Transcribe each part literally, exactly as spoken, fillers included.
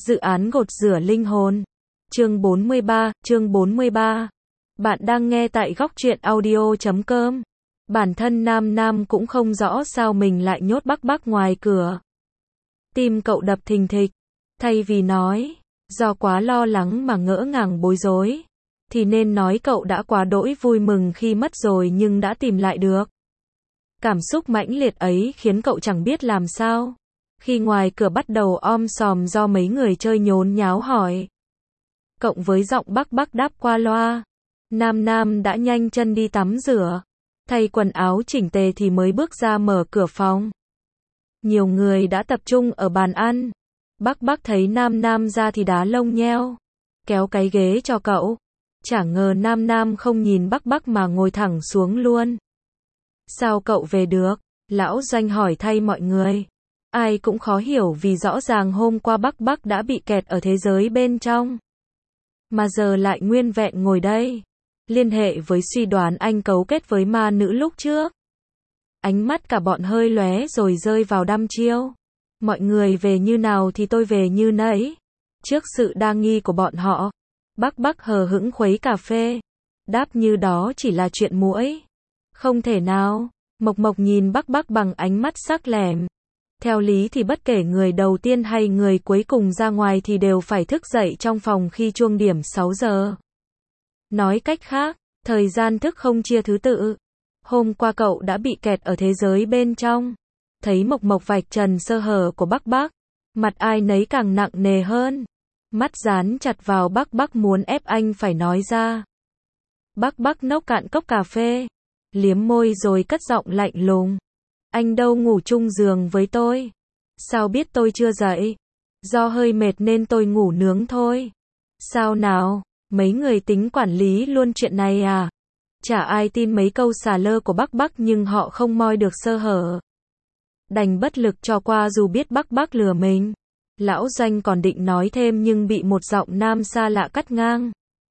Dự án gột rửa linh hồn. Chương bốn mươi ba, chương bốn mươi ba. Bạn đang nghe tại góc truyện audio chấm com. Bản thân Nam Nam cũng không rõ sao mình lại nhốt Bắc Bắc ngoài cửa. Tim cậu đập thình thịch. Thay vì nói, do quá lo lắng mà ngỡ ngàng bối rối, thì nên nói cậu đã quá đỗi vui mừng khi mất rồi nhưng đã tìm lại được. Cảm xúc mãnh liệt ấy khiến cậu chẳng biết làm sao. Khi ngoài cửa bắt đầu om sòm do mấy người chơi nhốn nháo hỏi. Cộng với giọng Bắc Bắc đáp qua loa. Nam Nam đã nhanh chân đi tắm rửa, thay quần áo chỉnh tề thì mới bước ra mở cửa phòng. Nhiều người đã tập trung ở bàn ăn. Bắc Bắc thấy Nam Nam ra thì đá lông nheo, kéo cái ghế cho cậu. Chả ngờ Nam Nam không nhìn Bắc Bắc mà ngồi thẳng xuống luôn. Sao cậu về được? Lão Doanh hỏi thay mọi người. Ai cũng khó hiểu vì rõ ràng hôm qua Bắc Bắc đã bị kẹt ở thế giới bên trong, mà giờ lại nguyên vẹn ngồi đây. Liên hệ với suy đoán anh cấu kết với ma nữ lúc trước. Ánh mắt cả bọn hơi lóe rồi rơi vào đăm chiêu. Mọi người về như nào thì tôi về như nấy. Trước sự đa nghi của bọn họ, Bắc Bắc hờ hững khuấy cà phê, đáp như đó chỉ là chuyện muỗi. Không thể nào. Mộc Mộc nhìn Bắc Bắc bằng ánh mắt sắc lẻm. Theo lý thì bất kể người đầu tiên hay người cuối cùng ra ngoài thì đều phải thức dậy trong phòng khi chuông điểm sáu giờ. Nói cách khác, thời gian thức không chia thứ tự. Hôm qua cậu đã bị kẹt ở thế giới bên trong. Thấy Mộc Mộc vạch trần sơ hở của Bắc Bắc, mặt ai nấy càng nặng nề hơn. Mắt dán chặt vào Bắc Bắc muốn ép anh phải nói ra. Bắc Bắc nốc cạn cốc cà phê, liếm môi rồi cất giọng lạnh lùng. Anh đâu ngủ chung giường với tôi. Sao biết tôi chưa dậy? Do hơi mệt nên tôi ngủ nướng thôi. Sao nào? Mấy người tính quản lý luôn chuyện này à? Chả ai tin mấy câu xà lơ của Bắc Bắc nhưng họ không moi được sơ hở. Đành bất lực cho qua dù biết Bắc Bắc lừa mình. Lão Doanh còn định nói thêm nhưng bị một giọng nam xa lạ cắt ngang.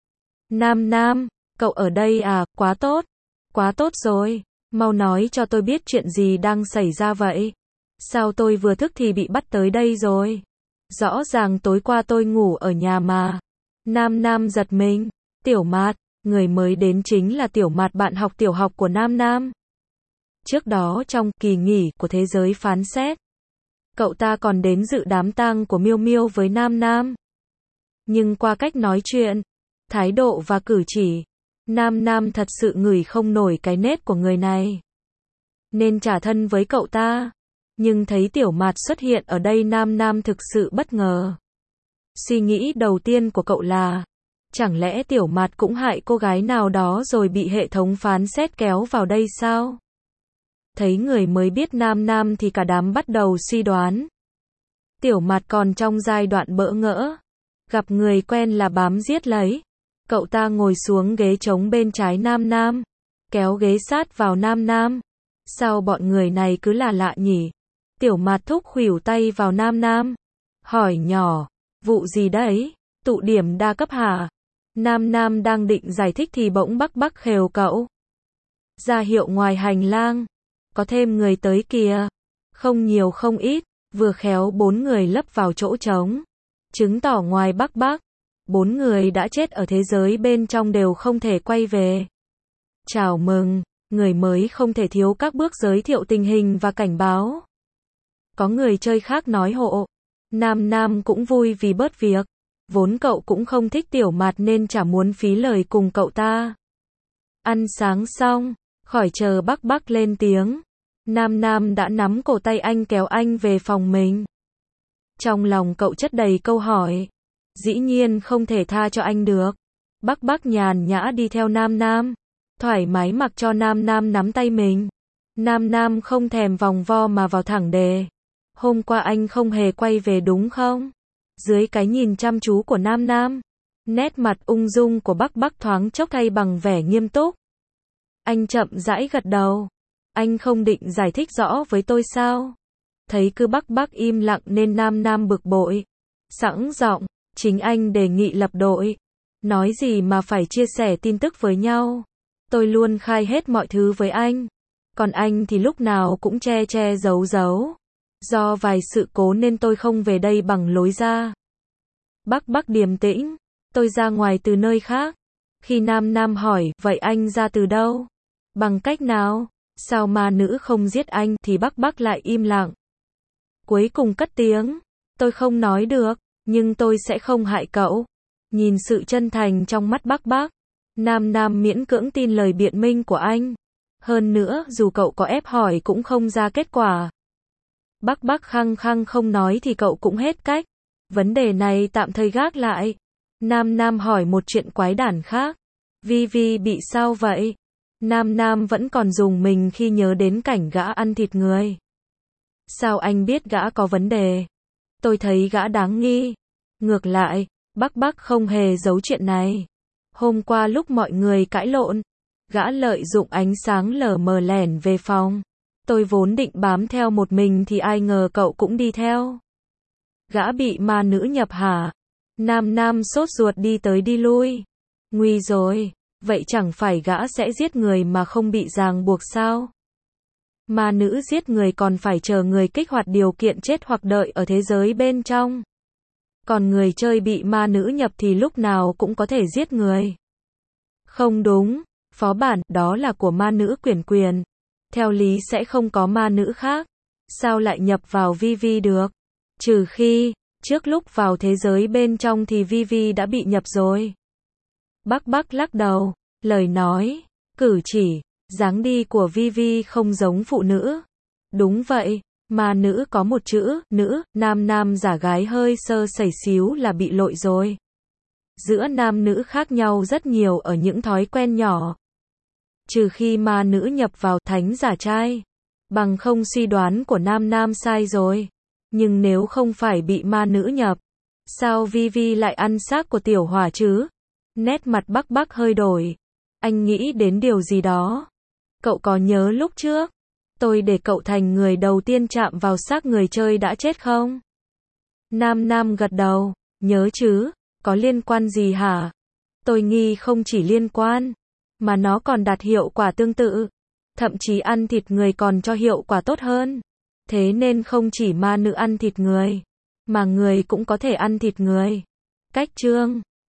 Nam Nam, cậu ở đây à? Quá tốt. Quá tốt rồi. Mau nói cho tôi biết chuyện gì đang xảy ra vậy. Sao tôi vừa thức thì bị bắt tới đây rồi? Rõ ràng tối qua tôi ngủ ở nhà mà. Nam Nam giật mình. Tiểu Mạt, người mới đến chính là Tiểu Mạt, bạn học tiểu học của Nam Nam. Trước đó trong kỳ nghỉ của thế giới phán xét, cậu ta còn đến dự đám tang của Miêu Miêu với Nam Nam. Nhưng qua cách nói chuyện, thái độ và cử chỉ, Nam Nam thật sự ngửi không nổi cái nết của người này. Nên trả thân với cậu ta. Nhưng thấy Tiểu Mạt xuất hiện ở đây Nam Nam thực sự bất ngờ. Suy nghĩ đầu tiên của cậu là, chẳng lẽ Tiểu Mạt cũng hại cô gái nào đó rồi bị hệ thống phán xét kéo vào đây sao? Thấy người mới biết Nam Nam thì cả đám bắt đầu suy đoán. Tiểu Mạt còn trong giai đoạn bỡ ngỡ. Gặp người quen là bám giết lấy. Cậu ta ngồi xuống ghế trống bên trái Nam Nam, kéo ghế sát vào Nam Nam. Sao bọn người này cứ là lạ nhỉ? Tiểu Mạt thúc khuỷu tay vào Nam Nam, hỏi nhỏ, vụ gì đấy? Tụ điểm đa cấp hả? Nam Nam đang định giải thích thì bỗng Bắc Bắc khều cậu. Ra hiệu ngoài hành lang, có thêm người tới kìa. Không nhiều không ít, vừa khéo bốn người lấp vào chỗ trống. Chứng tỏ ngoài Bắc Bắc, bốn người đã chết ở thế giới bên trong đều không thể quay về. Chào mừng, người mới không thể thiếu các bước giới thiệu tình hình và cảnh báo. Có người chơi khác nói hộ. Nam Nam cũng vui vì bớt việc. Vốn cậu cũng không thích Tiểu Mạt nên chả muốn phí lời cùng cậu ta. Ăn sáng xong, khỏi chờ Bắc Bắc lên tiếng. Nam Nam đã nắm cổ tay anh kéo anh về phòng mình. Trong lòng cậu chất đầy câu hỏi. Dĩ nhiên không thể tha cho anh được. Bắc Bắc nhàn nhã đi theo Nam Nam, thoải mái mặc cho Nam Nam nắm tay mình. Nam Nam không thèm vòng vo mà vào thẳng đề. Hôm qua anh không hề quay về đúng không? Dưới cái nhìn chăm chú của Nam Nam, nét mặt ung dung của Bắc Bắc thoáng chốc thay bằng vẻ nghiêm túc. Anh chậm rãi gật đầu. Anh không định giải thích rõ với tôi sao? Thấy cứ Bắc Bắc im lặng nên Nam Nam bực bội. Sẵn giọng, chính anh đề nghị lập đội. Nói gì mà phải chia sẻ tin tức với nhau. Tôi luôn khai hết mọi thứ với anh. Còn anh thì lúc nào cũng che che giấu giấu. Do vài sự cố nên tôi không về đây bằng lối ra. Bắc Bắc điềm tĩnh, tôi ra ngoài từ nơi khác. Khi Nam Nam hỏi, vậy anh ra từ đâu? Bằng cách nào? Sao ma nữ không giết anh thì Bắc Bắc lại im lặng. Cuối cùng cất tiếng, tôi không nói được, nhưng tôi sẽ không hại cậu. Nhìn sự chân thành trong mắt Bắc Bắc, Nam Nam miễn cưỡng tin lời biện minh của anh. Hơn nữa, dù cậu có ép hỏi cũng không ra kết quả. Bắc Bắc khăng khăng không nói thì cậu cũng hết cách. Vấn đề này tạm thời gác lại. Nam Nam hỏi một chuyện quái đản khác. Vi Vi bị sao vậy? Nam Nam vẫn còn rùng mình khi nhớ đến cảnh gã ăn thịt người. Sao anh biết gã có vấn đề? Tôi thấy gã đáng nghi. Ngược lại, Bắc Bắc không hề giấu chuyện này. Hôm qua lúc mọi người cãi lộn, gã lợi dụng ánh sáng lờ mờ lẻn về phòng. Tôi vốn định bám theo một mình thì ai ngờ cậu cũng đi theo. Gã bị ma nữ nhập hả? Nam Nam sốt ruột đi tới đi lui. Nguy rồi, vậy chẳng phải gã sẽ giết người mà không bị ràng buộc sao? Ma nữ giết người còn phải chờ người kích hoạt điều kiện chết hoặc đợi ở thế giới bên trong. Còn người chơi bị ma nữ nhập thì lúc nào cũng có thể giết người. Không đúng, phó bản đó là của ma nữ Quyển Quyền. Theo lý sẽ không có ma nữ khác. Sao lại nhập vào Vi Vi được? Trừ khi, trước lúc vào thế giới bên trong thì Vi Vi đã bị nhập rồi. Bắc Bắc lắc đầu, lời nói, cử chỉ, dáng đi của Vi Vi không giống phụ nữ. Đúng vậy, ma nữ có một chữ, nữ, nam nam giả gái hơi sơ sẩy xíu là bị lội rồi. Giữa nam nữ khác nhau rất nhiều ở những thói quen nhỏ. Trừ khi ma nữ nhập vào thánh giả trai. Bằng không suy đoán của nam nam sai rồi. Nhưng nếu không phải bị ma nữ nhập, sao Vi Vi lại ăn xác của tiểu hỏa chứ? Nét mặt Bắc Bắc hơi đổi. Anh nghĩ đến điều gì đó. Cậu có nhớ lúc trước, tôi để cậu thành người đầu tiên chạm vào xác người chơi đã chết không? Nam Nam gật đầu, nhớ chứ, có liên quan gì hả? Tôi nghi không chỉ liên quan, mà nó còn đạt hiệu quả tương tự. Thậm chí ăn thịt người còn cho hiệu quả tốt hơn. Thế nên không chỉ ma nữ ăn thịt người, mà người cũng có thể ăn thịt người. Cách chương